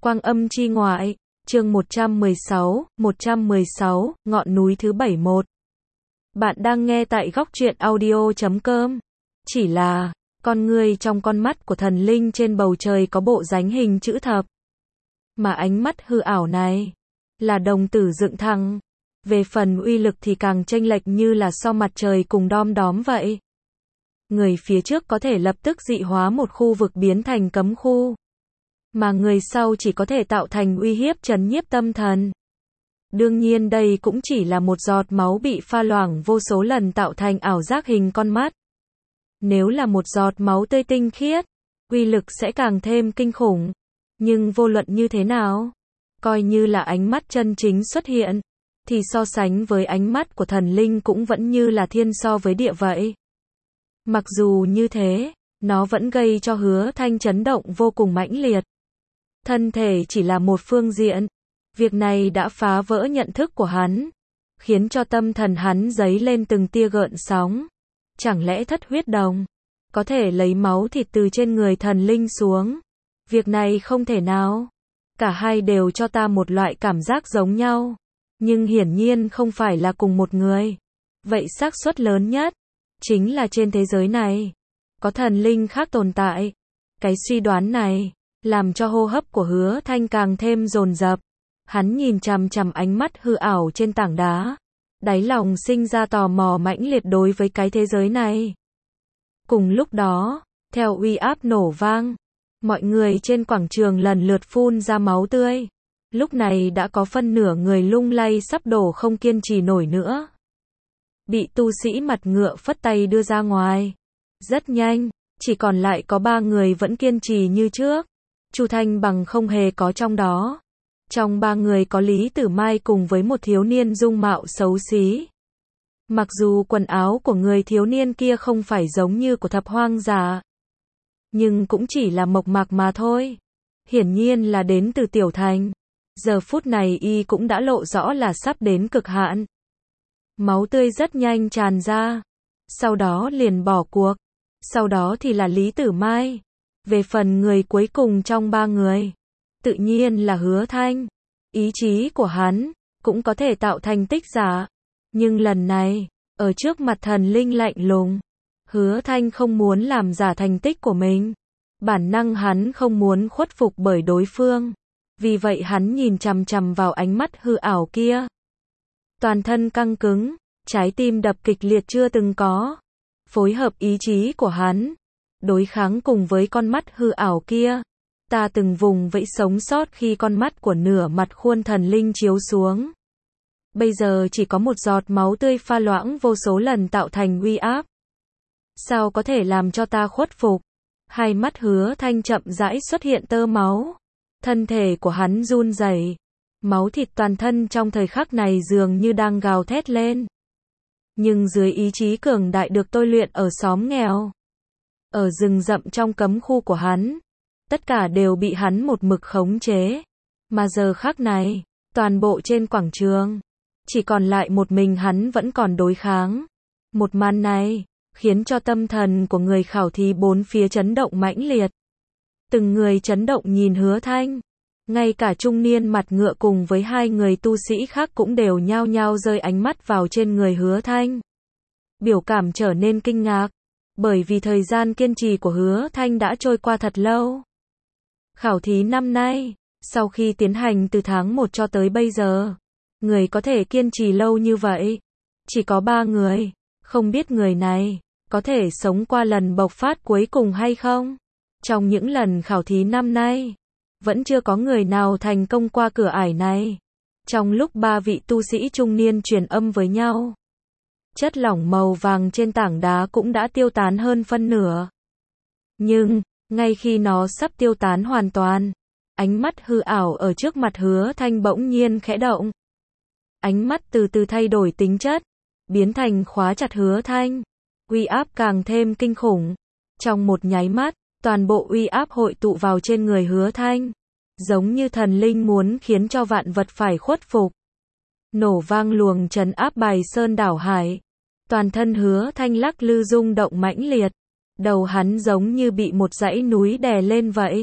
Quang âm chi ngoại, chương 116, ngọn núi thứ 71. Bạn đang nghe tại góc truyện audio.com. Chỉ là, con người trong con mắt của thần linh trên bầu trời có bộ dáng hình chữ thập. Mà ánh mắt hư ảo này, là đồng tử dựng thẳng. Về phần uy lực thì càng chênh lệch như là so mặt trời cùng đom đóm vậy. Người phía trước có thể lập tức dị hóa một khu vực biến thành cấm khu. Mà người sau chỉ có thể tạo thành uy hiếp trấn nhiếp tâm thần. Đương nhiên đây cũng chỉ là một giọt máu bị pha loãng vô số lần tạo thành ảo giác hình con mắt. Nếu là một giọt máu tươi tinh khiết, uy lực sẽ càng thêm kinh khủng. Nhưng vô luận như thế nào, coi như là ánh mắt chân chính xuất hiện, thì so sánh với ánh mắt của thần linh cũng vẫn như là thiên so với địa vậy. Mặc dù như thế, nó vẫn gây cho Hứa Thanh chấn động vô cùng mãnh liệt. Thân thể chỉ là một phương diện, việc này đã phá vỡ nhận thức của hắn, khiến cho tâm thần hắn dấy lên từng tia gợn sóng. Chẳng lẽ thất huyết đồng có thể lấy máu thịt từ trên người thần linh xuống? Việc này không thể nào. Cả hai đều cho ta một loại cảm giác giống nhau, nhưng hiển nhiên không phải là cùng một người. Vậy xác suất lớn nhất chính là trên thế giới này có thần linh khác tồn tại. Cái suy đoán này làm cho hô hấp của Hứa Thanh càng thêm dồn dập. Hắn nhìn chằm chằm ánh mắt hư ảo trên tảng đá, đáy lòng sinh ra tò mò mãnh liệt đối với cái thế giới này. Cùng lúc đó, theo uy áp nổ vang, mọi người trên quảng trường lần lượt phun ra máu tươi. Lúc này đã có phân nửa người lung lay sắp đổ không kiên trì nổi nữa. Bị tu sĩ mặt ngựa phất tay đưa ra ngoài. Rất nhanh, chỉ còn lại có 3 người vẫn kiên trì như trước. Chu Thanh Bằng không hề có trong đó. Trong 3 người có Lý Tử Mai cùng với một thiếu niên dung mạo xấu xí. Mặc dù quần áo của người thiếu niên kia không phải giống như của thập hoang giả, nhưng cũng chỉ là mộc mạc mà thôi. Hiển nhiên là đến từ Tiểu Thành. Giờ phút này y cũng đã lộ rõ là sắp đến cực hạn. Máu tươi rất nhanh tràn ra. Sau đó liền bỏ cuộc. Sau đó thì là Lý Tử Mai. Về phần người cuối cùng trong 3 người, tự nhiên là Hứa Thanh. Ý chí của hắn cũng có thể tạo thành tích giả, nhưng lần này, ở trước mặt thần linh lạnh lùng, Hứa Thanh không muốn làm giả thành tích của mình. Bản năng hắn không muốn khuất phục bởi đối phương. Vì vậy hắn nhìn chằm chằm vào ánh mắt hư ảo kia. Toàn thân căng cứng, trái tim đập kịch liệt chưa từng có. Phối hợp ý chí của hắn, đối kháng cùng với con mắt hư ảo kia. Ta từng vùng vẫy sống sót khi con mắt của nửa mặt khuôn thần linh chiếu xuống. Bây giờ chỉ có một giọt máu tươi pha loãng vô số lần tạo thành uy áp. Sao có thể làm cho ta khuất phục? Hai mắt Hứa Thanh chậm rãi xuất hiện tơ máu. Thân thể của hắn run rẩy. Máu thịt toàn thân trong thời khắc này dường như đang gào thét lên. Nhưng dưới ý chí cường đại được tôi luyện ở xóm nghèo, ở rừng rậm trong cấm khu của hắn, tất cả đều bị hắn một mực khống chế. Mà giờ khắc này, toàn bộ trên quảng trường, chỉ còn lại một mình hắn vẫn còn đối kháng. Một màn này, khiến cho tâm thần của người khảo thí bốn phía chấn động mãnh liệt. Từng người chấn động nhìn Hứa Thanh. Ngay cả trung niên mặt ngựa cùng với 2 người tu sĩ khác cũng đều nhao nhao rơi ánh mắt vào trên người Hứa Thanh. Biểu cảm trở nên kinh ngạc, bởi vì thời gian kiên trì của Hứa Thanh đã trôi qua thật lâu. Khảo thí năm nay, sau khi tiến hành từ tháng 1 cho tới bây giờ, người có thể kiên trì lâu như vậy chỉ có 3 người. Không biết người này có thể sống qua lần bộc phát cuối cùng hay không? Trong những lần khảo thí năm nay, vẫn chưa có người nào thành công qua cửa ải này. Trong lúc 3 vị tu sĩ trung niên truyền âm với nhau, chất lỏng màu vàng trên tảng đá cũng đã tiêu tán hơn phân nửa. Nhưng, ngay khi nó sắp tiêu tán hoàn toàn, ánh mắt hư ảo ở trước mặt Hứa Thanh bỗng nhiên khẽ động. Ánh mắt từ từ thay đổi tính chất, biến thành khóa chặt Hứa Thanh. Uy áp càng thêm kinh khủng. Trong một nháy mắt, toàn bộ uy áp hội tụ vào trên người Hứa Thanh. Giống như thần linh muốn khiến cho vạn vật phải khuất phục. Nổ vang luồng trấn áp bài sơn đảo hải. Toàn thân Hứa Thanh lắc lư rung động mãnh liệt. Đầu hắn giống như bị một dãy núi đè lên vậy.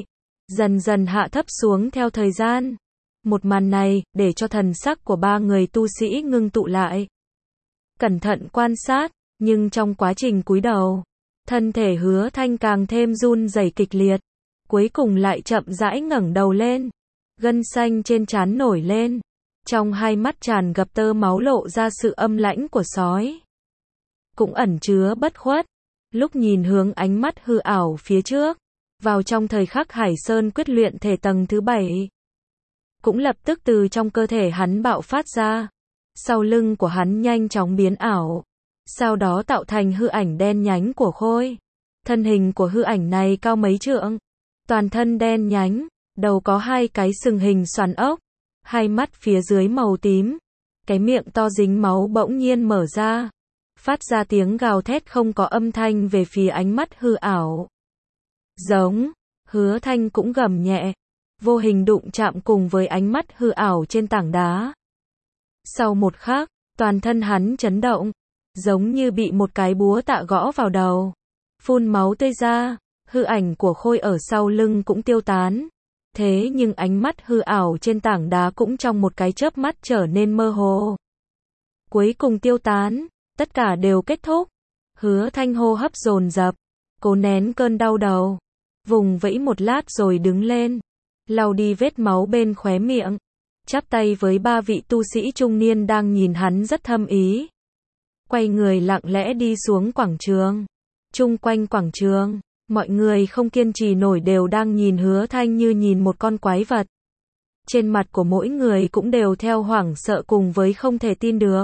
dần dần hạ thấp xuống theo thời gian. Một màn này, để cho thần sắc của ba người tu sĩ ngưng tụ lại. Cẩn thận quan sát, nhưng trong quá trình cúi đầu, thân thể Hứa Thanh càng thêm run rẩy kịch liệt. Cuối cùng lại chậm rãi ngẩng đầu lên. Gân xanh trên trán nổi lên. Trong hai mắt tràn ngập tơ máu lộ ra sự âm lãnh của sói. Cũng ẩn chứa bất khuất. Lúc nhìn hướng ánh mắt hư ảo phía trước, vào trong thời khắc Hải Sơn quyết luyện thể tầng thứ 7. Cũng lập tức từ trong cơ thể hắn bạo phát ra. Sau lưng của hắn nhanh chóng biến ảo. Sau đó tạo thành hư ảnh đen nhánh của Khôi. Thân hình của hư ảnh này cao mấy trượng. Toàn thân đen nhánh, đầu có hai cái sừng hình xoắn ốc. Hai mắt phía dưới màu tím. Cái miệng to dính máu bỗng nhiên mở ra. Phát ra tiếng gào thét không có âm thanh về phía ánh mắt hư ảo. Giống, Hứa Thanh cũng gầm nhẹ. Vô hình đụng chạm cùng với ánh mắt hư ảo trên tảng đá. Sau một khắc, toàn thân hắn chấn động. Giống như bị một cái búa tạ gõ vào đầu. Phun máu tươi ra, hư ảnh của Khôi ở sau lưng cũng tiêu tán. Thế nhưng ánh mắt hư ảo trên tảng đá cũng trong một cái chớp mắt trở nên mơ hồ. Cuối cùng tiêu tán, tất cả đều kết thúc. Hứa Thanh hô hấp dồn dập, cố nén cơn đau đầu. Vùng vẫy một lát rồi đứng lên, lau đi vết máu bên khóe miệng. Chắp tay với ba vị tu sĩ trung niên đang nhìn hắn rất thâm ý. Quay người lặng lẽ đi xuống quảng trường. Chung quanh quảng trường, mọi người không kiên trì nổi đều đang nhìn Hứa Thanh như nhìn một con quái vật. Trên mặt của mỗi người cũng đều theo hoảng sợ cùng với không thể tin được.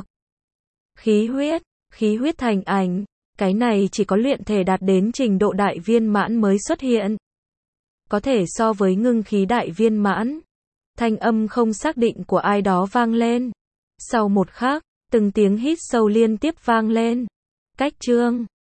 Khí huyết thành ảnh, cái này chỉ có luyện thể đạt đến trình độ đại viên mãn mới xuất hiện. Có thể so với ngưng khí đại viên mãn. Thanh âm không xác định của ai đó vang lên. Sau một khắc, từng tiếng hít sâu liên tiếp vang lên. Cách chương